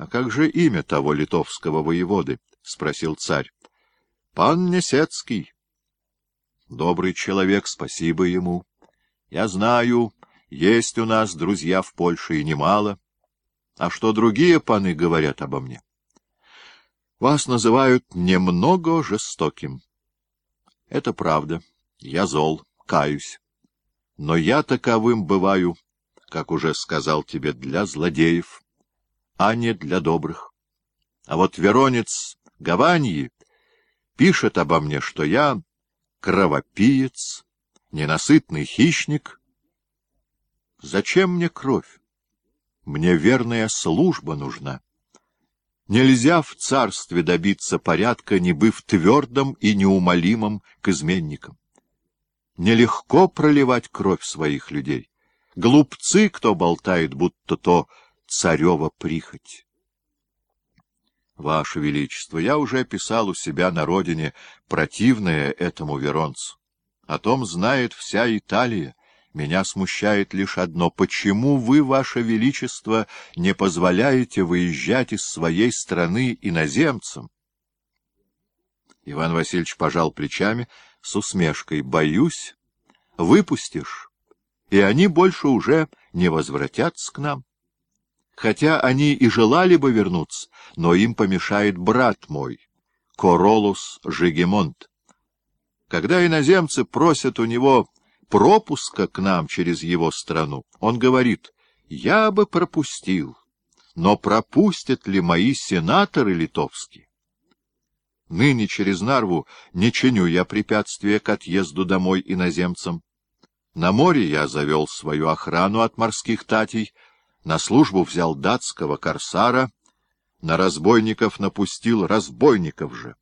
— А как же имя того литовского воеводы? — спросил царь. — Пан Несецкий. — Добрый человек, спасибо ему. Я знаю, есть у нас друзья в Польше и немало. А что другие паны говорят обо мне? Вас называют немного жестоким. Это правда. Я зол, каюсь. Но я таковым бываю, как уже сказал тебе, для злодеев, а не для добрых. А вот Веронец Гаваньи пишет обо мне, что я кровопиец, ненасытный хищник. Зачем мне кровь? Мне верная служба нужна. Нельзя в царстве добиться порядка, не быв твердым и неумолимым к изменникам. Нелегко проливать кровь своих людей. Глупцы, кто болтает, будто то царева прихоть. Ваше Величество, я уже писал у себя на родине противное этому Веронцу. О том знает вся Италия. Меня смущает лишь одно. Почему вы, Ваше Величество, не позволяете выезжать из своей страны иноземцам? Иван Васильевич пожал плечами с усмешкой. Боюсь, выпустишь, и они больше уже не возвратятся к нам. Хотя они и желали бы вернуться, но им помешает брат мой, Королус Жигемонт. Когда иноземцы просят у него пропуска к нам через его страну, он говорит: «Я бы пропустил, но пропустят ли мои сенаторы литовские?» Ныне через Нарву не чиню я препятствия к отъезду домой иноземцам. На море я завел свою охрану от морских татей, на службу взял датского корсара, на разбойников напустил разбойников же.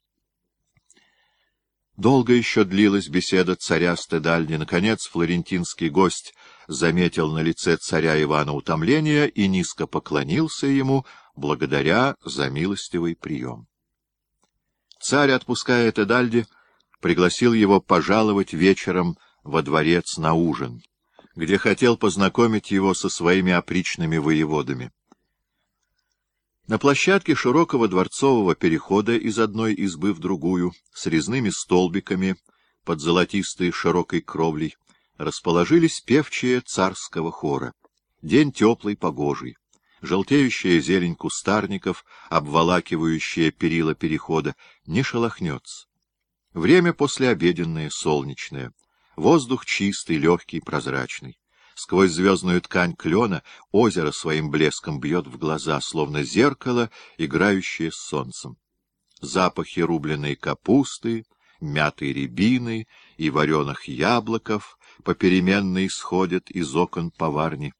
Долго еще длилась беседа царя с Тедальди. Наконец флорентинский гость заметил на лице царя Ивана утомление и низко поклонился ему, благодаря за милостивый прием. Царь, отпуская Тедальди, пригласил его пожаловать вечером во дворец на ужин, где хотел познакомить его со своими опричными воеводами. На площадке широкого дворцового перехода из одной избы в другую, с резными столбиками под золотистой широкой кровлей, расположились певчие царского хора. День теплый, погожий. Желтеющая зелень кустарников, обволакивающая перила перехода, не шелохнется. Время послеобеденное, солнечное. Воздух чистый, легкий, прозрачный. Сквозь звездную ткань клена озеро своим блеском бьет в глаза, словно зеркало, играющее с солнцем. Запахи рубленой капусты, мятой рябины и вареных яблоков попеременно исходят из окон поварни.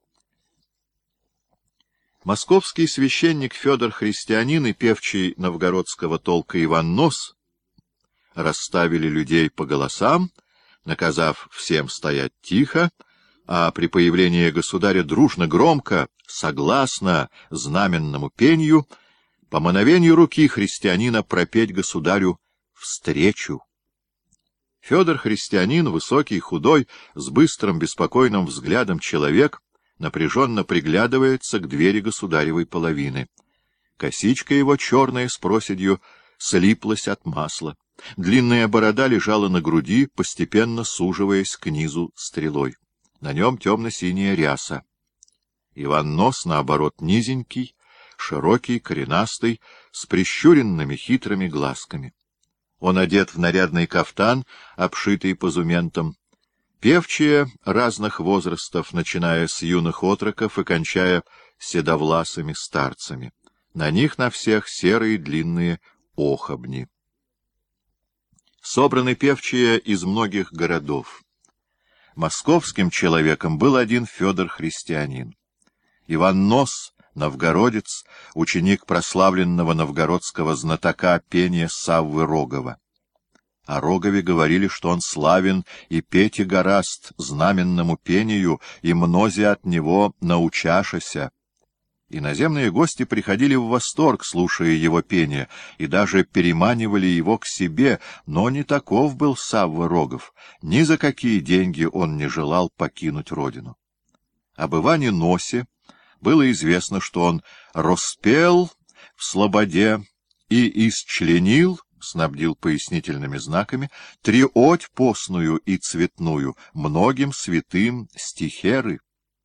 Московский священник Федор Христианин и певчий новгородского толка Иван Нос расставили людей по голосам, наказав всем стоять тихо, а при появлении государя дружно, громко, согласно знаменному пению, по мановению руки христианина пропеть государю встречу. Федор Христианин, высокий, худой, с быстрым, беспокойным взглядом человек, напряженно приглядывается к двери государевой половины. Косичка его, черная с проседью, слиплась от масла. Длинная борода лежала на груди, постепенно суживаясь к низу стрелой. На нем темно-синяя ряса. Иван Нос, наоборот, низенький, широкий, коренастый, с прищуренными хитрыми глазками. Он одет в нарядный кафтан, обшитый позументом. Певчие разных возрастов, начиная с юных отроков и кончая седовласыми старцами. На них на всех серые длинные охобни. Собраны певчие из многих городов. Московским человеком был один Федор Христианин. Иван Нос, новгородец, ученик прославленного новгородского знатока пения Саввы Рогова. О Рогове говорили, что он славен и петь и гораст знаменному пению, и мнози от него научашася. Иноземные гости приходили в восторг, слушая его пение, и даже переманивали его к себе, но не таков был Савва Рогов, ни за какие деньги он не желал покинуть родину. Об Иване Носе было известно, что он роспел в слободе и исчленил, снабдил пояснительными знаками, триоть постную и цветную многим святым стихеры.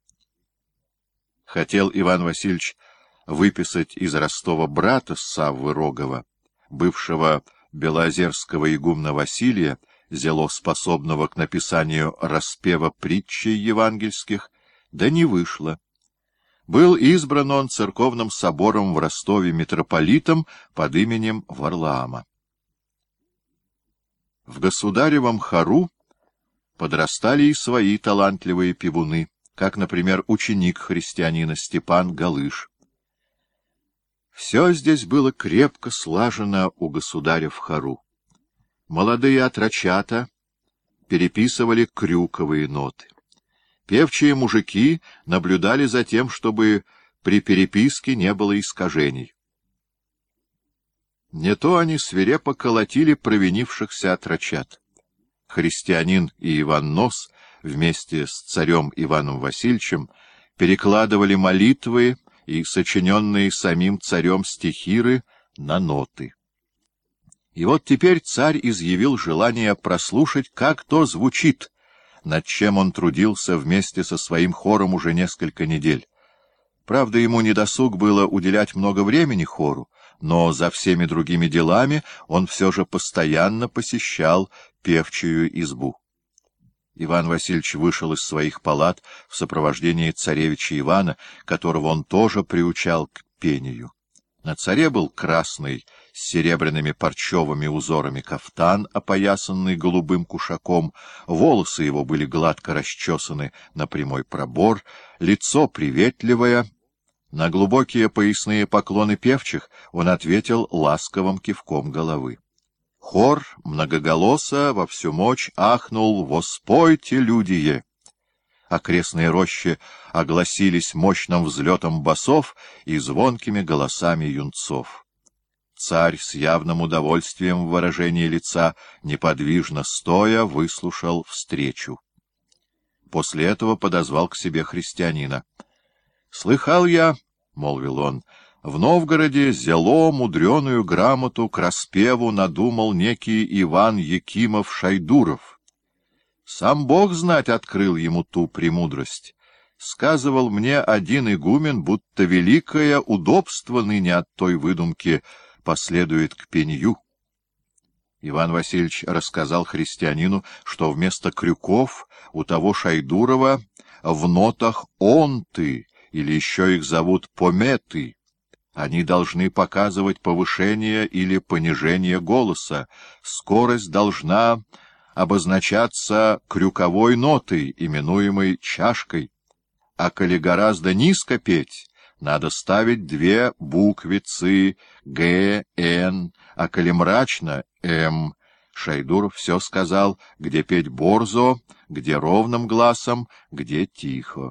Хотел Иван Васильевич выписать из Ростова брата Саввы Рогова, бывшего белоозерского игумна Василия, зело способного к написанию распева притчей евангельских, да не вышло. Был избран он церковным собором в Ростове митрополитом под именем Варлаама. В государевом хору подрастали и свои талантливые певуны, как, например, ученик христианина Степан Галыш. Все здесь было крепко слажено у государя в хору. Молодые отрочата переписывали крюковые ноты. Певчие мужики наблюдали за тем, чтобы при переписке не было искажений. Не то они свирепо колотили провинившихся отрочат. Христианин и Иван Нос вместе с царем Иваном Васильевичем перекладывали молитвы и сочиненные самим царем стихиры на ноты. И вот теперь царь изъявил желание прослушать, как то звучит, над чем он трудился вместе со своим хором уже несколько недель. Правда, ему недосуг было уделять много времени хору, но за всеми другими делами он все же постоянно посещал певчую избу. Иван Васильевич вышел из своих палат в сопровождении царевича Ивана, которого он тоже приучал к пению. На царе был красный с серебряными парчевыми узорами кафтан, опоясанный голубым кушаком, волосы его были гладко расчесаны на прямой пробор, лицо приветливое. На глубокие поясные поклоны певчих он ответил ласковым кивком головы. Хор многоголосо во всю мощь ахнул «Воспойте, людие!». Окрестные рощи огласились мощным взлетом басов и звонкими голосами юнцов. Царь с явным удовольствием в выражении лица, неподвижно стоя, выслушал встречу. После этого подозвал к себе христианина. — Слыхал я, — молвил он, — в Новгороде зело мудреную грамоту к распеву надумал некий Иван Якимов-Шайдуров. Сам Бог знать открыл ему ту премудрость. Сказывал мне один игумен, будто великое удобство ныне от той выдумки последует к пенью. Иван Васильевич рассказал христианину, что вместо крюков у того Шайдурова в нотах онты, или еще их зовут пометы. Они должны показывать повышение или понижение голоса. Скорость должна обозначаться крюковой нотой, именуемой чашкой. А коли гораздо низко петь, надо ставить две буквицы «Г», «Н», а коли мрачно — «М». Шайдуров все сказал, где петь борзо, где ровным гласом, где тихо.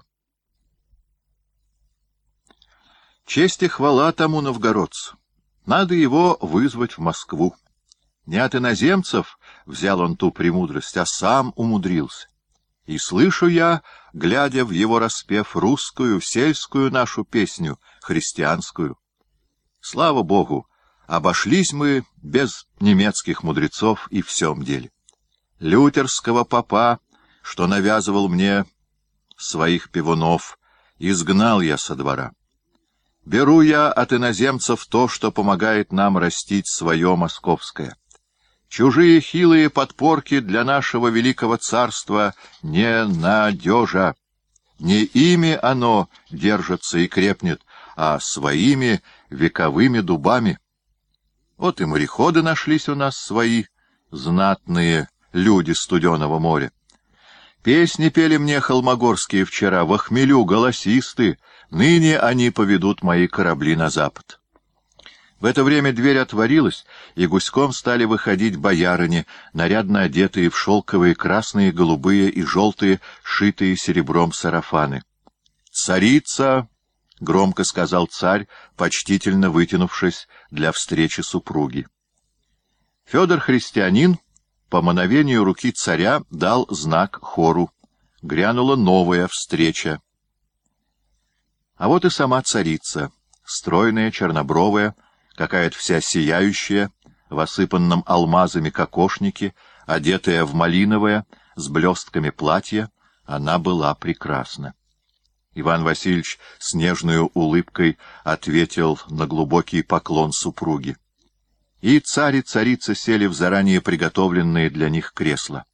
Честь и хвала тому новгородцу. Надо его вызвать в Москву. Не от иноземцев взял он ту премудрость, а сам умудрился. И слышу я, глядя в его распев, русскую, сельскую нашу песню, христианскую. Слава Богу, обошлись мы без немецких мудрецов и в сём деле. Лютерского попа, что навязывал мне своих певунов, изгнал я со двора. Беру я от иноземцев то, что помогает нам растить свое московское. Чужие хилые подпорки для нашего великого царства не надежа. Не ими оно держится и крепнет, а своими вековыми дубами. Вот и мореходы нашлись у нас свои, знатные люди Студеного моря. Песни пели мне холмогорские вчера, во хмелю голосисты, ныне они поведут мои корабли на запад. В это время дверь отворилась, и гуськом стали выходить боярыни, нарядно одетые в шелковые красные, голубые и желтые, шитые серебром сарафаны. «Царица!» — громко сказал царь, почтительно вытянувшись для встречи супруги. Федор Христианин по мановению руки царя дал знак хору. Грянула новая встреча. А вот и сама царица, стройная, чернобровая, какая-то вся сияющая, в осыпанном алмазами кокошнике, одетая в малиновое, с блестками платье, она была прекрасна. Иван Васильевич с нежной улыбкой ответил на глубокий поклон супруги. И царь и царица сели в заранее приготовленные для них кресла.